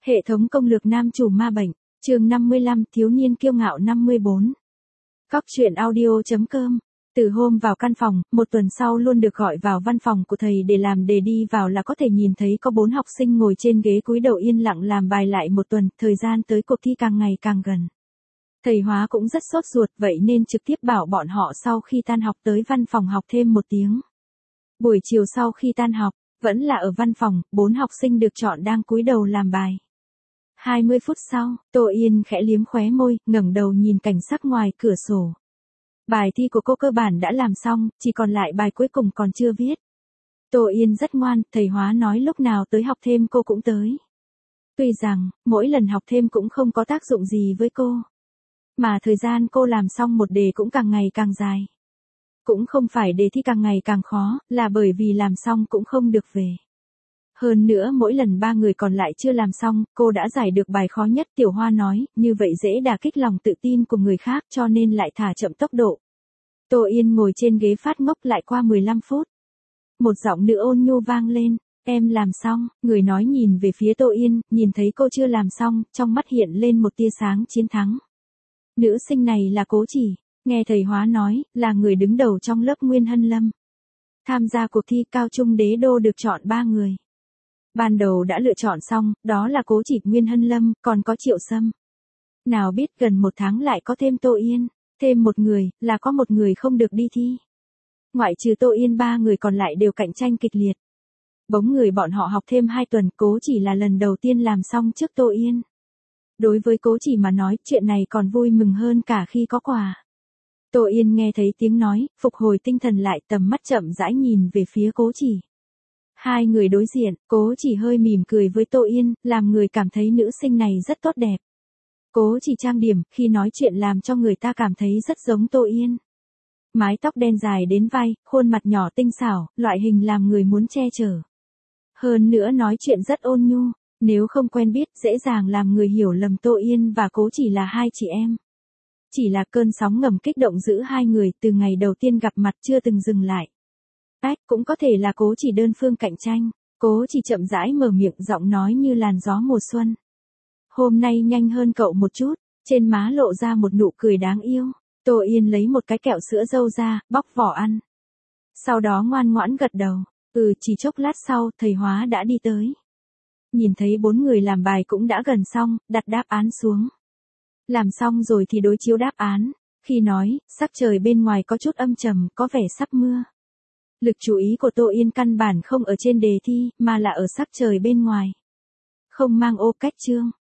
Hệ thống công lược nam chủ ma bệnh, chương 55, thiếu niên kiêu ngạo 54. Cóc truyện audio.com. Từ hôm vào căn phòng, một tuần sau luôn được gọi vào văn phòng của thầy để làm đề, đi vào là có thể nhìn thấy có 4 học sinh ngồi trên ghế cúi đầu yên lặng làm bài lại một tuần, thời gian tới cuộc thi càng ngày càng gần. Thầy Hóa cũng rất sốt ruột, vậy nên trực tiếp bảo bọn họ sau khi tan học tới văn phòng học thêm 1 tiếng. Buổi chiều sau khi tan học, vẫn là ở văn phòng, 4 học sinh được chọn đang cúi đầu làm bài. 20 phút sau, Tô Yên khẽ liếm khóe môi, ngẩng đầu nhìn cảnh sắc ngoài cửa sổ. Bài thi của cô cơ bản đã làm xong, chỉ còn lại bài cuối cùng còn chưa viết. Tô Yên rất ngoan, thầy Hóa nói lúc nào tới học thêm cô cũng tới. Tuy rằng, mỗi lần học thêm cũng không có tác dụng gì với cô. Mà thời gian cô làm xong một đề cũng càng ngày càng dài. Cũng không phải đề thi càng ngày càng khó, là bởi vì làm xong cũng không được về. Hơn nữa mỗi lần 3 người còn lại chưa làm xong, cô đã giải được bài khó nhất. Tiểu Hoa nói, như vậy dễ đả kích lòng tự tin của người khác cho nên lại thả chậm tốc độ. Tô Yên ngồi trên ghế phát ngốc. Lại qua 15 phút. Một giọng nữ ôn nhu vang lên, em làm xong. Người nói nhìn về phía Tô Yên, nhìn thấy cô chưa làm xong, trong mắt hiện lên một tia sáng chiến thắng. Nữ sinh này là Cố Chỉ, nghe thầy Hóa nói, là người đứng đầu trong lớp Nguyên Hân Lâm. Tham gia cuộc thi cao trung đế đô được chọn 3 người. Ban đầu đã lựa chọn xong, đó là Cố Chỉ, Nguyên Hân Lâm, còn có Triệu Sâm. Nào biết gần 1 tháng lại có thêm Tô Yên, thêm một người, là có một người không được đi thi. Ngoại trừ Tô Yên 3 người còn lại đều cạnh tranh kịch liệt. Bóng người bọn họ học thêm 2 tuần, Cố Chỉ là lần đầu tiên làm xong trước Tô Yên. Đối với Cố Chỉ mà nói, chuyện này còn vui mừng hơn cả khi có quà. Tô Yên nghe thấy tiếng nói, phục hồi tinh thần lại, tầm mắt chậm rãi nhìn về phía Cố Chỉ. Hai người đối diện, Cố Chỉ hơi mỉm cười với Tô Yên, làm người cảm thấy nữ sinh này rất tốt đẹp. Cố Chỉ trang điểm, khi nói chuyện làm cho người ta cảm thấy rất giống Tô Yên. Mái tóc đen dài đến vai, khuôn mặt nhỏ tinh xảo, loại hình làm người muốn che chở. Hơn nữa nói chuyện rất ôn nhu, nếu không quen biết, dễ dàng làm người hiểu lầm Tô Yên và Cố Chỉ là hai chị em. Chỉ là cơn sóng ngầm kích động giữa hai người từ ngày đầu tiên gặp mặt chưa từng dừng lại. Cũng có thể là Cố Chỉ đơn phương cạnh tranh. Cố Chỉ chậm rãi mở miệng, giọng nói như làn gió mùa xuân. Hôm nay nhanh hơn cậu một chút, trên má lộ ra một nụ cười đáng yêu. Tô Yên lấy một cái kẹo sữa dâu ra, bóc vỏ ăn. Sau đó ngoan ngoãn gật đầu. Chỉ chốc lát sau, thầy Hóa đã đi tới. Nhìn thấy 4 người làm bài cũng đã gần xong, đặt đáp án xuống. Làm xong rồi thì đối chiếu đáp án. Khi nói, sắc trời bên ngoài có chút âm trầm, có vẻ sắp mưa. Lực chú ý của Tô Yên căn bản không ở trên đề thi, mà là ở sắc trời bên ngoài. Không mang ô cách chương,